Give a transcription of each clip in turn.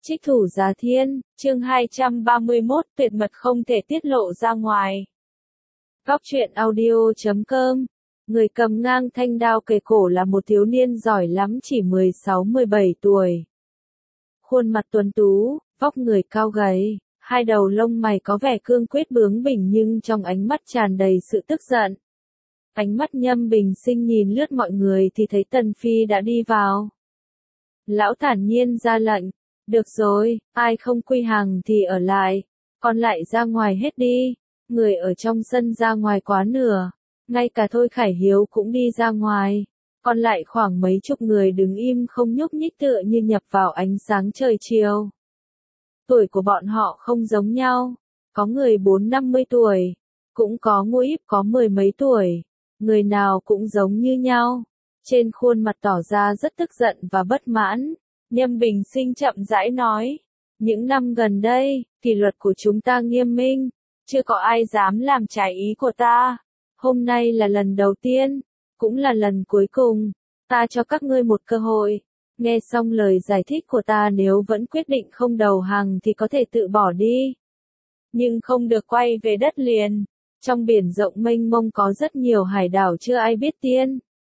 Trích Thủ Giá Thiên, chương 231, tuyệt mật không thể tiết lộ ra ngoài. Góc truyện audio.com. Người cầm ngang thanh đao kề cổ là một thiếu niên giỏi lắm, chỉ 16-17 tuổi. Khuôn mặt tuấn tú, vóc người cao gầy, hai đầu lông mày có vẻ cương quyết bướng bỉnh nhưng trong ánh mắt tràn đầy sự tức giận. Ánh mắt Nhâm Bình Sinh nhìn lướt mọi người thì thấy Tần Phi đã đi vào. Lão thản nhiên ra lệnh, được rồi, ai không quy hàng thì ở lại, còn lại ra ngoài hết đi. Người ở trong sân ra ngoài quá nửa, ngay cả Thôi Khải Hiếu cũng đi ra ngoài, còn lại khoảng mấy chục người đứng im không nhúc nhích tựa như nhập vào ánh sáng trời chiều. Tuổi của bọn họ không giống nhau, có người 40-50 tuổi, cũng có ngũ íp có mười mấy tuổi, người nào cũng giống như nhau, trên khuôn mặt tỏ ra rất tức giận và bất mãn. Nhâm Bình Sinh chậm rãi nói, những năm gần đây, kỷ luật của chúng ta nghiêm minh, chưa có ai dám làm trái ý của ta. Hôm nay là lần đầu tiên, cũng là lần cuối cùng, ta cho các ngươi một cơ hội. Nghe xong lời giải thích của ta, nếu vẫn quyết định không đầu hàng thì có thể tự bỏ đi. Nhưng không được quay về đất liền, trong biển rộng mênh mông có rất nhiều hải đảo chưa ai biết tiên.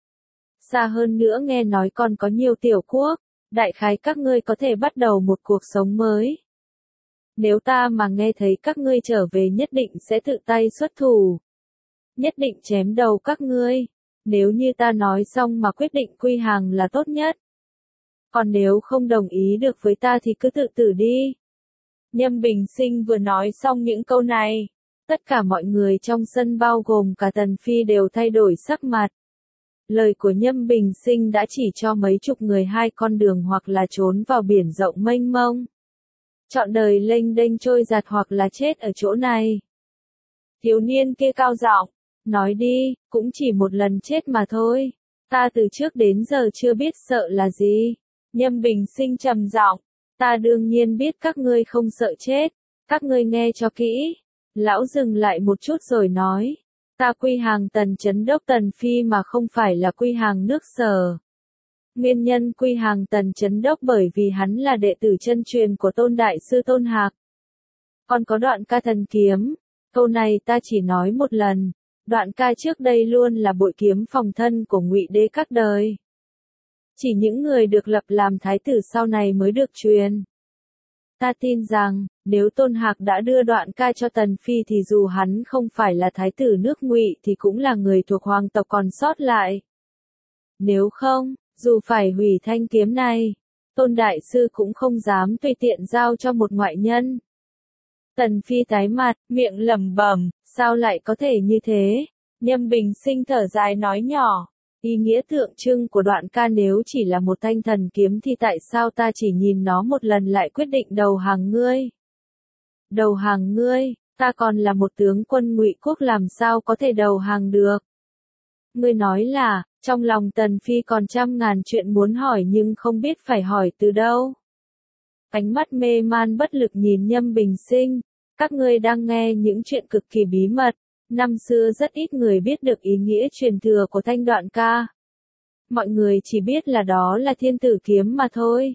Xa hơn nữa nghe nói còn có nhiều tiểu quốc. Đại khái các ngươi có thể bắt đầu một cuộc sống mới. Nếu ta mà nghe thấy các ngươi trở về nhất định sẽ tự tay xuất thủ. Nhất định chém đầu các ngươi. Nếu như ta nói xong mà quyết định quy hàng là tốt nhất. Còn nếu không đồng ý được với ta thì cứ tự tử đi. Nhâm Bình Sinh vừa nói xong những câu này, tất cả mọi người trong sân bao gồm cả Tần Phi đều thay đổi sắc mặt. Lời của Nhâm Bình Sinh đã chỉ cho mấy chục người hai con đường, hoặc là trốn vào biển rộng mênh mông, chọn đời lênh đênh trôi giạt, hoặc là chết ở chỗ này. Thiếu niên kia cao giọng, nói đi, cũng chỉ một lần chết mà thôi. Ta từ trước đến giờ chưa biết sợ là gì. Nhâm Bình Sinh trầm giọng, ta đương nhiên biết các ngươi không sợ chết. Các ngươi nghe cho kỹ. Lão dừng lại một chút rồi nói. Ta quy hàng Tần Chấn Đốc Tần Phi mà không phải là quy hàng nước Sở. Nguyên nhân quy hàng Tần Chấn Đốc bởi vì hắn là đệ tử chân truyền của Tôn Đại Sư Tôn Hạc. Còn có Đoạn Ca thần kiếm, câu này ta chỉ nói một lần. Đoạn Ca trước đây luôn là bội kiếm phòng thân của Ngụy Đế các đời. Chỉ những người được lập làm thái tử sau này mới được truyền. Ta tin rằng, nếu Tôn Hạc đã đưa Đoạn Ca cho Tần Phi thì dù hắn không phải là thái tử nước Ngụy thì cũng là người thuộc hoàng tộc còn sót lại. Nếu không, dù phải hủy thanh kiếm này, Tôn Đại Sư cũng không dám tùy tiện giao cho một ngoại nhân. Tần Phi tái mặt, miệng lẩm bẩm, sao lại có thể như thế? Nhâm Bình Sinh thở dài nói nhỏ. Ý nghĩa tượng trưng của Đoạn Ca nếu chỉ là một thanh thần kiếm thì tại sao ta chỉ nhìn nó một lần lại quyết định đầu hàng ngươi? Đầu hàng ngươi, ta còn là một tướng quân Ngụy quốc làm sao có thể đầu hàng được? Ngươi nói là, trong lòng Tần Phi còn trăm ngàn chuyện muốn hỏi nhưng không biết phải hỏi từ đâu. Ánh mắt mê man bất lực nhìn Nhâm Bình Sinh, các ngươi đang nghe những chuyện cực kỳ bí mật. Năm xưa rất ít người biết được ý nghĩa truyền thừa của thanh Đoạn Ca. Mọi người chỉ biết là đó là thiên tử kiếm mà thôi.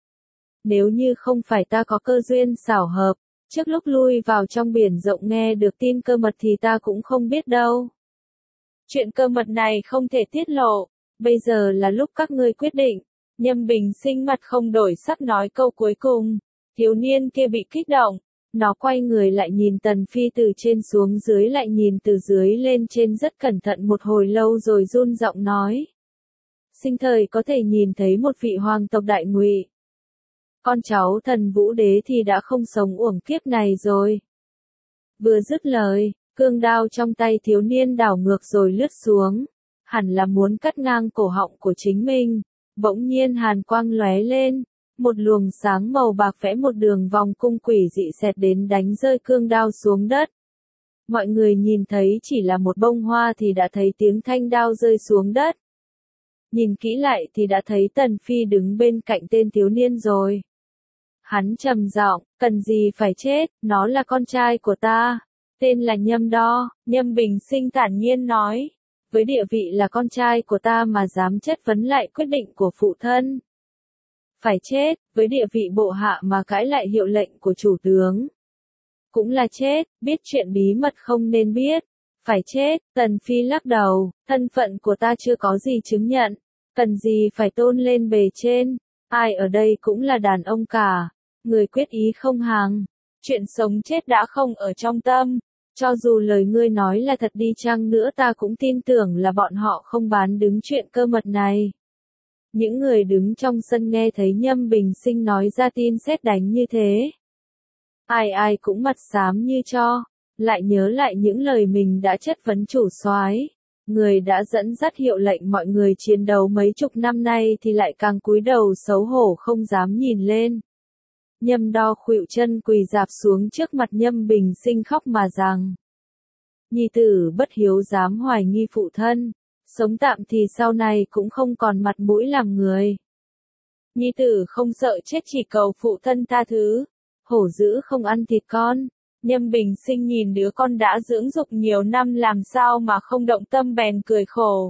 Nếu như không phải ta có cơ duyên xảo hợp, trước lúc lui vào trong biển rộng nghe được tin cơ mật thì ta cũng không biết đâu. Chuyện cơ mật này không thể tiết lộ, bây giờ là lúc các ngươi quyết định. Nhâm Bình Sinh mặt không đổi sắc nói câu cuối cùng, thiếu niên kia bị kích động. Nó quay người lại nhìn Tần Phi từ trên xuống dưới, lại nhìn từ dưới lên trên rất cẩn thận một hồi lâu rồi run giọng nói. Sinh thời có thể nhìn thấy một vị hoàng tộc Đại Ngụy. Con cháu Thần Vũ Đế thì đã không sống uổng kiếp này rồi. Vừa dứt lời, cương đao trong tay thiếu niên đảo ngược rồi lướt xuống. Hẳn là muốn cắt ngang cổ họng của chính mình. Bỗng nhiên hàn quang lóe lên. Một luồng sáng màu bạc vẽ một đường vòng cung quỷ dị xẹt đến đánh rơi cương đao xuống đất. Mọi người nhìn thấy chỉ là một bông hoa thì đã thấy tiếng thanh đao rơi xuống đất. Nhìn kỹ lại thì đã thấy Tần Phi đứng bên cạnh tên thiếu niên rồi. Hắn trầm giọng, cần gì phải chết, nó là con trai của ta. Tên là Nhâm Đo, Nhâm Bình Sinh thản nhiên nói. Với địa vị là con trai của ta mà dám chất vấn lại quyết định của phụ thân. phải chết, với địa vị bộ hạ mà cãi lại hiệu lệnh của chủ tướng. Cũng là chết, biết chuyện bí mật không nên biết. Phải chết, Tần Phi lắc đầu, thân phận của ta chưa có gì chứng nhận, cần gì phải tôn lên bề trên, ai ở đây cũng là đàn ông cả, người quyết ý không hàng, chuyện sống chết đã không ở trong tâm, cho dù lời ngươi nói là thật đi chăng nữa ta cũng tin tưởng là bọn họ không bán đứng chuyện cơ mật này. Những người đứng trong sân nghe thấy Nhâm Bình Sinh nói ra tin sét đánh như thế. Ai ai cũng mặt xám như tro, lại nhớ lại những lời mình đã chất vấn chủ soái, người đã dẫn dắt hiệu lệnh mọi người chiến đấu mấy chục năm nay thì lại càng cúi đầu xấu hổ không dám nhìn lên. Nhâm Đo khuỵu chân quỳ rạp xuống trước mặt Nhâm Bình Sinh khóc mà rằng: Nhi tử bất hiếu dám hoài nghi phụ thân, sống tạm thì sau này cũng không còn mặt mũi làm người. Nhi tử không sợ chết chỉ cầu phụ thân tha thứ, hổ dữ không ăn thịt con. Nhâm Bình Sinh nhìn đứa con đã dưỡng dục nhiều năm làm sao mà không động tâm bèn cười khổ.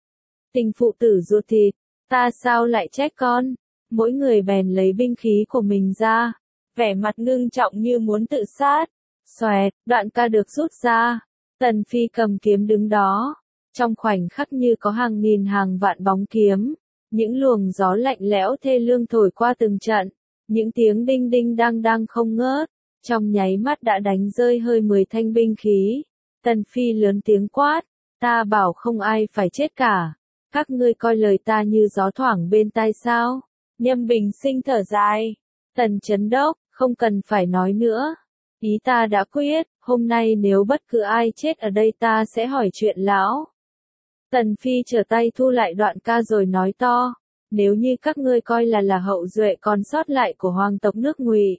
Tình phụ tử ruột thịt, ta sao lại trách con? Mỗi người bèn lấy binh khí của mình ra, vẻ mặt ngưng trọng như muốn tự sát. Xoẹt, đoạn ca được rút ra. Tần Phi cầm kiếm đứng đó. Trong khoảnh khắc như có hàng nghìn hàng vạn bóng kiếm. Những luồng gió lạnh lẽo thê lương thổi qua từng trận. Những tiếng đinh đinh đang đang không ngớt. Trong nháy mắt đã đánh rơi hơi 10 thanh binh khí. Tần Phi lớn tiếng quát. Ta bảo không ai phải chết cả. Các ngươi coi lời ta như gió thoảng bên tai sao? Nhâm Bình Sinh thở dài. Tần Chấn Đốc, không cần phải nói nữa. Ý ta đã quyết, hôm nay nếu bất cứ ai chết ở đây ta sẽ hỏi chuyện lão. Tần Phi trở tay thu lại đoạn ca rồi nói to. Nếu như các ngươi coi là hậu duệ còn sót lại của hoàng tộc nước Ngụy.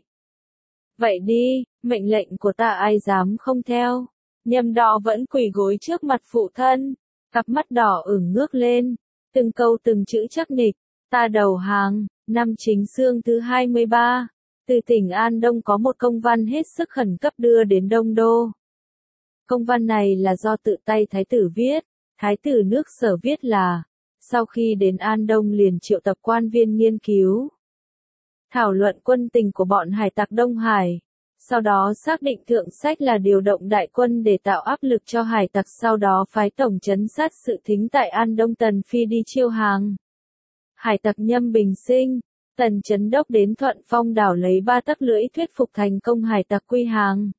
Vậy đi, mệnh lệnh của ta ai dám không theo. Nhâm Đo vẫn quỳ gối trước mặt phụ thân. Cặp mắt đỏ ửng ngước lên. Từng câu từng chữ chắc nịch. Ta đầu hàng, năm Chính Xương thứ 23. Từ tỉnh An Đông có một công văn hết sức khẩn cấp đưa đến Đông Đô. Công văn này là do tự tay thái tử viết. Thái tử nước Sở viết là, sau khi đến An Đông liền triệu tập quan viên nghiên cứu, thảo luận quân tình của bọn hải tặc Đông Hải. Sau đó xác định thượng sách là điều động đại quân để tạo áp lực cho hải tặc, sau đó phái tổng trấn sát sự thính tại An Đông Tần Phi đi chiêu hàng. Hải tặc Nhâm Bình Sinh, Tần Chấn Đốc đến Thuận Phong đảo lấy 3 tấc lưỡi thuyết phục thành công hải tặc quy hàng.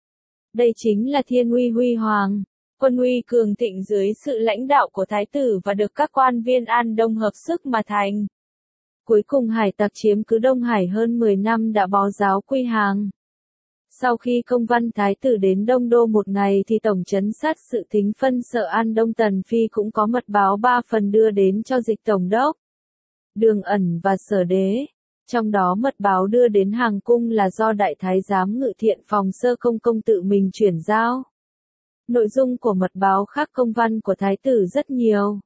Đây chính là thiên uy huy hoàng, quân uy cường thịnh dưới sự lãnh đạo của thái tử và được các quan viên An Đông hợp sức mà thành. Cuối cùng hải tặc chiếm cứ Đông Hải hơn 10 năm đã bó giáo quy hàng. Sau khi công văn thái tử đến Đông Đô một ngày thì tổng trấn sát sự thính phân sở An Đông Tần Phi cũng có mật báo 3 phần đưa đến cho Dịch Tổng đốc, Đường Ẩn và Sở Đế. Trong đó mật báo đưa đến Hàng Cung là do Đại Thái giám Ngự Thiện Phòng Sơ Công Công tự mình chuyển giao. Nội dung của mật báo khác công văn của thái tử rất nhiều.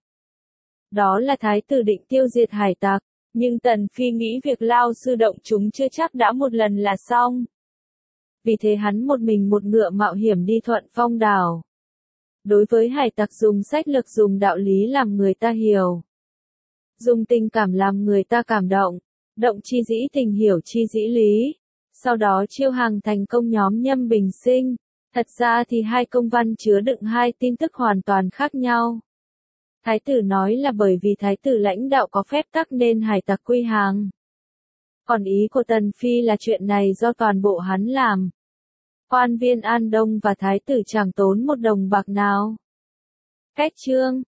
Đó là thái tử định tiêu diệt hải tặc, nhưng Tần Phi nghĩ việc lao sư động chúng chưa chắc đã một lần là xong. Vì thế hắn một mình một ngựa mạo hiểm đi Thuận Phong đảo. Đối với hải tặc dùng sách lược, dùng đạo lý làm người ta hiểu, dùng tình cảm làm người ta cảm động, động chi dĩ tình, hiểu chi dĩ lý. Sau đó chiêu hàng thành công nhóm Nhâm Bình Sinh. Thật ra thì hai công văn chứa đựng hai tin tức hoàn toàn khác nhau. Thái tử nói là bởi vì thái tử lãnh đạo có phép tắc nên hải tặc quy hàng. Còn ý của Tần Phi là chuyện này do toàn bộ hắn làm. Quan viên An Đông và thái tử chẳng tốn một đồng bạc nào. Kết chương.